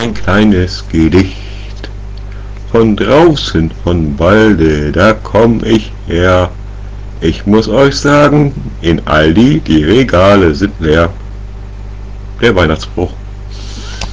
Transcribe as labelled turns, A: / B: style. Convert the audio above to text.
A: ein kleines Gedicht. Von draußen, von Walde, da komm ich her. Ich muss euch sagen, in Aldi, die Regale sind leer. Der Weihnachtsspruch.